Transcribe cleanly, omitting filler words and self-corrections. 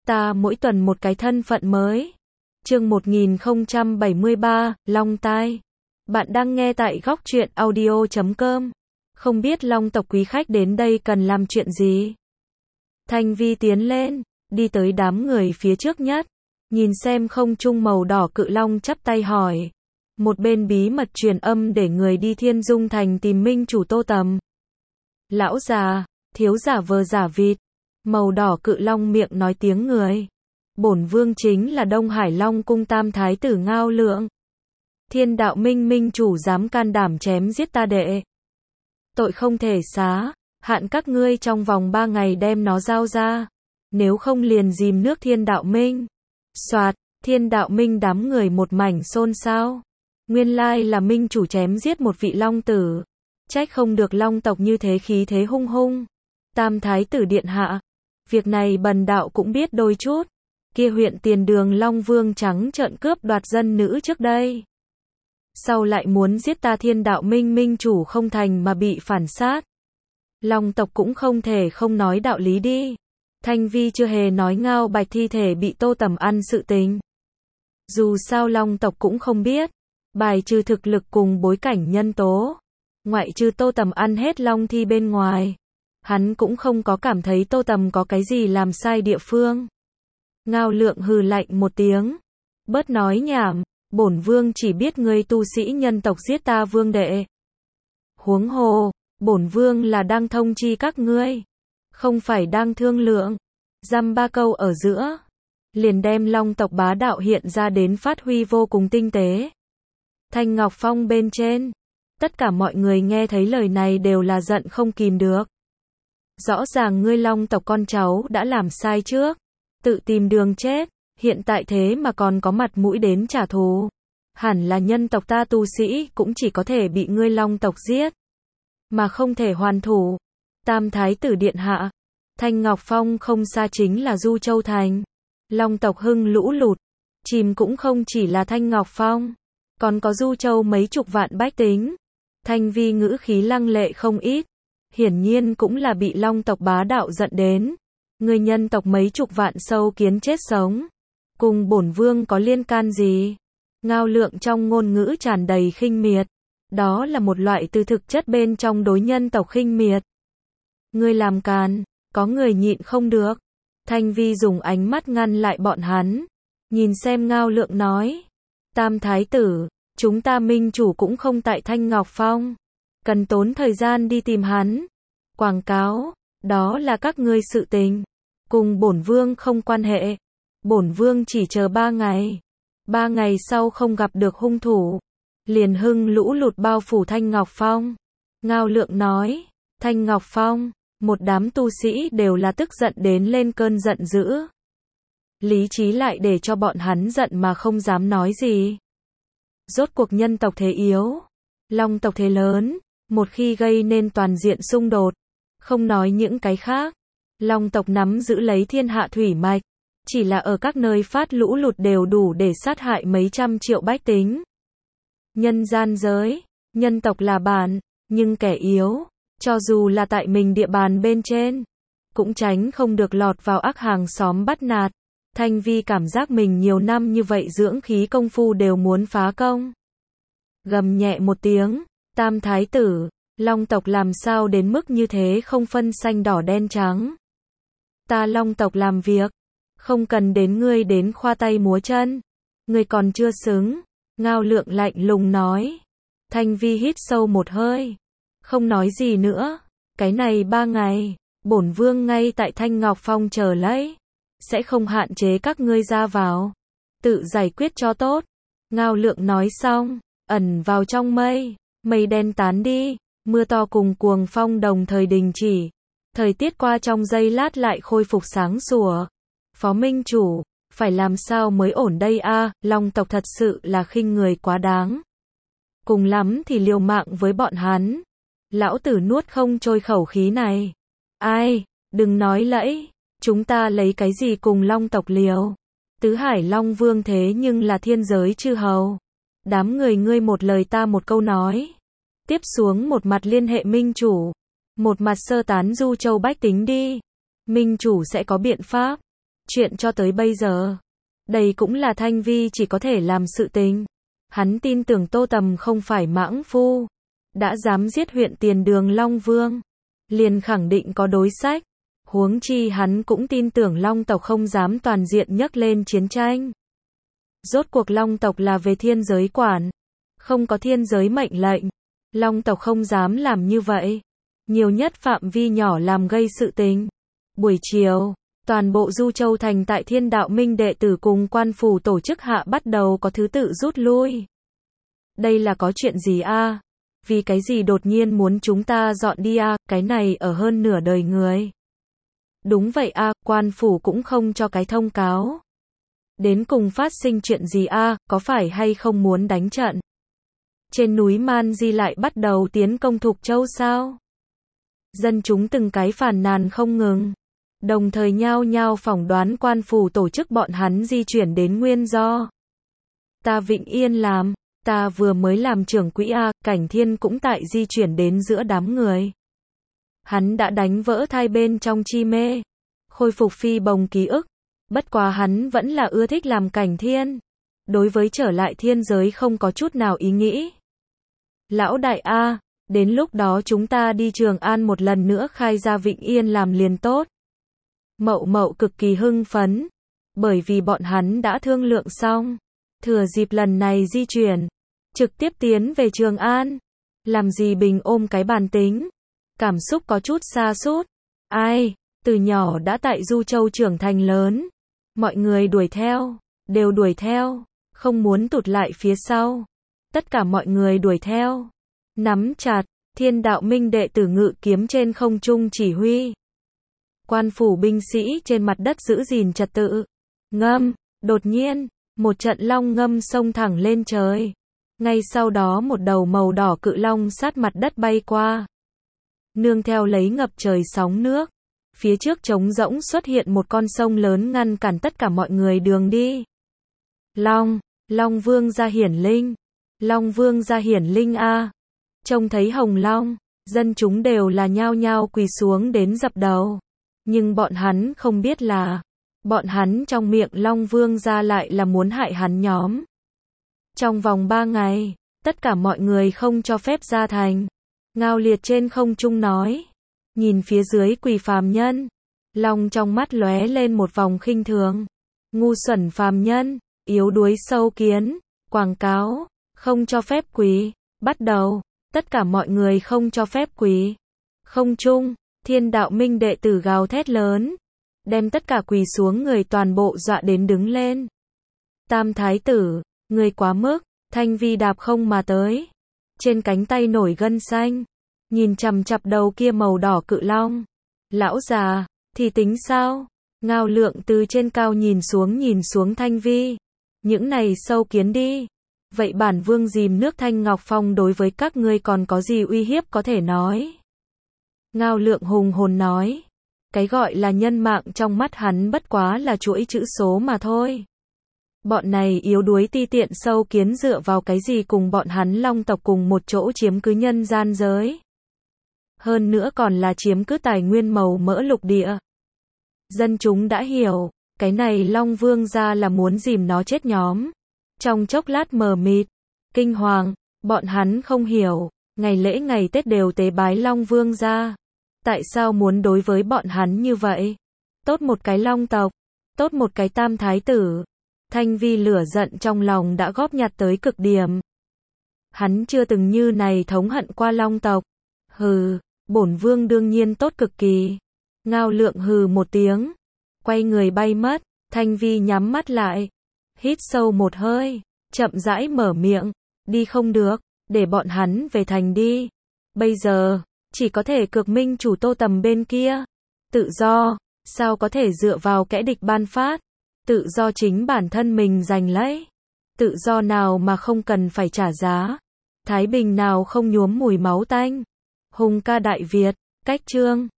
ta mỗi tuần một cái thân phận mới. Chương 1073, Long Tai. Bạn đang nghe tại Góc Truyện Audio.com. Không biết Long tộc quý khách đến đây cần làm chuyện gì? Thanh Vi tiến lên, đi tới đám người phía trước nhất, nhìn xem không trung màu đỏ cự long chắp tay hỏi. Một bên bí mật truyền âm để người đi Thiên Dung Thành tìm minh chủ Tô Tầm. Lão già, thiếu giả vờ giả vịt. Màu đỏ cự long miệng nói tiếng người. Bổn vương chính là Đông Hải Long cung tam thái tử Ngao Lượng. Thiên đạo minh minh chủ dám can đảm chém giết ta đệ. Tội không thể xá, hạn các ngươi trong vòng 3 ngày đem nó giao ra. Nếu không liền dìm nước thiên đạo minh. Soạt, thiên đạo minh đám người một mảnh xôn xao. Nguyên lai là minh chủ chém giết một vị long tử. Trách không được long tộc như thế khí thế hung hung. Tam thái tử điện hạ. Việc này bần đạo cũng biết đôi chút. Kia huyện tiền đường Long Vương trắng trợn cướp đoạt dân nữ trước đây. Sau lại muốn giết ta thiên đạo minh minh chủ không thành mà bị phản sát. Long tộc cũng không thể không nói đạo lý đi. Thanh Vi chưa hề nói Ngao Bạch thi thể bị Tô Tầm ăn sự tình. Dù sao Long tộc cũng không biết. Bài trừ thực lực cùng bối cảnh nhân tố. Ngoại trừ Tô Tầm ăn hết long thi bên ngoài. Hắn cũng không có cảm thấy Tô Tầm có cái gì làm sai địa phương. Ngao Lượng hừ lạnh một tiếng. Bớt nói nhảm, bổn vương chỉ biết ngươi tu sĩ nhân tộc giết ta vương đệ. Huống hồ, bổn vương là đang thông chi các ngươi. Không phải đang thương lượng. Dăm ba câu ở giữa. Liền đem long tộc bá đạo hiện ra đến phát huy vô cùng tinh tế. Thanh Ngọc Phong bên trên. Tất cả mọi người nghe thấy lời này đều là giận không kìm được. Rõ ràng ngươi long tộc con cháu đã làm sai trước. Tự tìm đường chết. Hiện tại thế mà còn có mặt mũi đến trả thù. Hẳn là nhân tộc ta tu sĩ cũng chỉ có thể bị ngươi long tộc giết. Mà không thể hoàn thủ. Tam thái tử điện hạ. Thanh Ngọc Phong không xa chính là Du Châu Thành. Long tộc hưng lũ lụt. Chìm cũng không chỉ là Thanh Ngọc Phong. Còn có Du Châu mấy chục vạn bách tính. Thanh Vi ngữ khí lăng lệ không ít. Hiển nhiên cũng là bị long tộc bá đạo giận đến. Người nhân tộc mấy chục vạn sâu kiến chết sống. Cùng bổn vương có liên can gì? Ngao Lượng trong ngôn ngữ tràn đầy khinh miệt. Đó là một loại từ thực chất bên trong đối nhân tộc khinh miệt. Ngươi làm càn, có người nhịn không được. Thanh Vi dùng ánh mắt ngăn lại bọn hắn. Nhìn xem Ngao Lượng nói. Tam thái tử, chúng ta minh chủ cũng không tại Thanh Ngọc Phong. Cần tốn thời gian đi tìm hắn. Quảng cáo, đó là các ngươi sự tình. Cùng bổn vương không quan hệ. Bổn vương chỉ chờ 3 ngày. 3 ngày sau không gặp được hung thủ. Liền hưng lũ lụt bao phủ Thanh Ngọc Phong. Ngao Lượng nói. Thanh Ngọc Phong, một đám tu sĩ đều là tức giận đến lên cơn giận dữ. Lý trí lại để cho bọn hắn giận mà không dám nói gì. Rốt cuộc nhân tộc thế yếu. Long tộc thế lớn. Một khi gây nên toàn diện xung đột. Không nói những cái khác. Long tộc nắm giữ lấy thiên hạ thủy mạch. Chỉ là ở các nơi phát lũ lụt đều đủ để sát hại mấy trăm triệu bách tính. Nhân gian giới. Nhân tộc là bạn. Nhưng kẻ yếu. Cho dù là tại mình địa bàn bên trên. Cũng tránh không được lọt vào ác hàng xóm bắt nạt. Thanh Vi cảm giác mình nhiều năm như vậy dưỡng khí công phu đều muốn phá công. Gầm nhẹ một tiếng. Tam thái tử. Long tộc làm sao đến mức như thế không phân xanh đỏ đen trắng. Ta long tộc làm việc. Không cần đến ngươi đến khoa tay múa chân. Ngươi còn chưa xứng. Ngao Lượng lạnh lùng nói. Thanh Vi hít sâu một hơi. Không nói gì nữa. Cái này 3 ngày. Bổn vương ngay tại Thanh Ngọc Phong chờ lấy. Sẽ không hạn chế các ngươi ra vào. Tự giải quyết cho tốt. Ngao Lượng nói xong. Ẩn vào trong mây. Mây đen tán đi. Mưa to cùng cuồng phong đồng thời đình chỉ. Thời tiết qua trong giây lát lại khôi phục sáng sủa. Phó minh chủ, phải làm sao mới ổn đây a? Long tộc thật sự là khinh người quá đáng. Cùng lắm thì liều mạng với bọn hắn. Lão tử nuốt không trôi khẩu khí này. Ai, đừng nói lẫy, chúng ta lấy cái gì cùng long tộc liều? Tứ Hải Long Vương thế nhưng là thiên giới chư hầu. Đám người ngươi một lời ta một câu nói. Tiếp xuống một mặt liên hệ minh chủ. Một mặt sơ tán Du Châu bách tính đi. Minh chủ sẽ có biện pháp. Chuyện cho tới bây giờ, đây cũng là Thanh Vi chỉ có thể làm sự tình. Hắn tin tưởng Tô Tầm không phải mãng phu, đã dám giết huyện tiền đường Long Vương, liền khẳng định có đối sách. Huống chi hắn cũng tin tưởng Long tộc không dám toàn diện nhấc lên chiến tranh. Rốt cuộc Long tộc là về thiên giới quản, không có thiên giới mệnh lệnh, Long tộc không dám làm như vậy, nhiều nhất phạm vi nhỏ làm gây sự tình. Buổi chiều, toàn bộ Du Châu thành tại Thiên Đạo Minh đệ tử cùng quan phủ tổ chức hạ bắt đầu có thứ tự rút lui. Đây là có chuyện gì a? Vì cái gì đột nhiên muốn chúng ta dọn đi a? Cái này ở hơn nửa đời người. Đúng vậy a, quan phủ cũng không cho cái thông cáo. Đến cùng phát sinh chuyện gì a, có phải hay không muốn đánh trận? Trên núi Man Di lại bắt đầu tiến công Thục Châu sao? Dân chúng từng cái phàn nàn không ngừng, đồng thời nhao nhao phỏng đoán quan phủ tổ chức bọn hắn di chuyển đến nguyên do. Ta Vịnh Yên làm, ta vừa mới làm trưởng quỹ a, Cảnh Thiên cũng tại di chuyển đến giữa đám người. Hắn đã đánh vỡ thai bên trong chi mê, khôi phục phi bồng ký ức, bất quá hắn vẫn là ưa thích làm Cảnh Thiên. Đối với trở lại thiên giới không có chút nào ý nghĩ. Lão đại a, đến lúc đó chúng ta đi Trường An một lần nữa khai ra Vịnh Yên làm liền tốt. Mậu Mậu cực kỳ hưng phấn, bởi vì bọn hắn đã thương lượng xong, thừa dịp lần này di chuyển, trực tiếp tiến về Trường An. Làm gì Bình ôm cái bàn tính, cảm xúc có chút sa sút. Ai, từ nhỏ đã tại Du Châu trưởng thành lớn, mọi người đuổi theo, đều đuổi theo, không muốn tụt lại phía sau. Tất cả mọi người đuổi theo, nắm chặt, Thiên Đạo Minh đệ tử ngự kiếm trên không trung chỉ huy. Quan phủ binh sĩ trên mặt đất giữ gìn trật tự. Ngâm, đột nhiên, một trận long ngâm xông thẳng lên trời. Ngay sau đó một đầu màu đỏ cự long sát mặt đất bay qua. Nương theo lấy ngập trời sóng nước. Phía trước trống rỗng xuất hiện một con sông lớn ngăn cản tất cả mọi người đường đi. Long Vương gia hiển linh. Long Vương gia hiển linh a. Trông thấy hồng long, dân chúng đều là nhao nhao quỳ xuống đến dập đầu. Nhưng bọn hắn không biết là, bọn hắn trong miệng Long Vương gia lại là muốn hại hắn nhóm. Trong vòng 3 ngày, tất cả mọi người không cho phép ra thành. Ngao Liệt trên không trung nói, nhìn phía dưới quỳ phàm nhân, Long trong mắt lóe lên một vòng khinh thường. Ngu xuẩn phàm nhân, yếu đuối sâu kiến, quảng cáo, không cho phép quỳ, bắt đầu, tất cả mọi người không cho phép quỳ. Không trung, Thiên Đạo Minh đệ tử gào thét lớn, đem tất cả quỳ xuống người toàn bộ dọa đến đứng lên. Tam thái tử, người quá mức, Thanh Vi đạp không mà tới, trên cánh tay nổi gân xanh, nhìn chằm chằm đầu kia màu đỏ cự long. Lão già, thì tính sao? Ngao Lượng từ trên cao nhìn xuống Thanh Vi. Những này sâu kiến đi. Vậy bản vương dìm nước Thanh Ngọc Phong đối với các ngươi còn có gì uy hiếp có thể nói? Ngao Lượng hùng hồn nói. Cái gọi là nhân mạng trong mắt hắn bất quá là chuỗi chữ số mà thôi. Bọn này yếu đuối ti tiện sâu kiến dựa vào cái gì cùng bọn hắn Long tộc cùng một chỗ chiếm cứ nhân gian giới. Hơn nữa còn là chiếm cứ tài nguyên màu mỡ lục địa. Dân chúng đã hiểu, cái này Long Vương gia là muốn dìm nó chết nhóm. Trong chốc lát mờ mịt, kinh hoàng, bọn hắn không hiểu, ngày lễ ngày Tết đều tế bái Long Vương gia. Tại sao muốn đối với bọn hắn như vậy? Tốt một cái Long tộc, tốt một cái tam thái tử. Thanh Vi lửa giận trong lòng đã góp nhặt tới cực điểm. Hắn chưa từng như này thống hận qua Long tộc. Hừ, bổn vương đương nhiên tốt cực kỳ. Ngao Lượng hừ một tiếng, quay người bay mất. Thanh Vi nhắm mắt lại, hít sâu một hơi, chậm rãi mở miệng, đi không được, để bọn hắn về thành đi. Bây giờ, chỉ có thể cược minh chủ Tô Tầm bên kia. Tự do, sao có thể dựa vào kẻ địch ban phát? Tự do chính bản thân mình giành lấy. Tự do nào mà không cần phải trả giá? Thái bình nào không nhuốm mùi máu tanh? Hùng ca Đại Việt, cách chương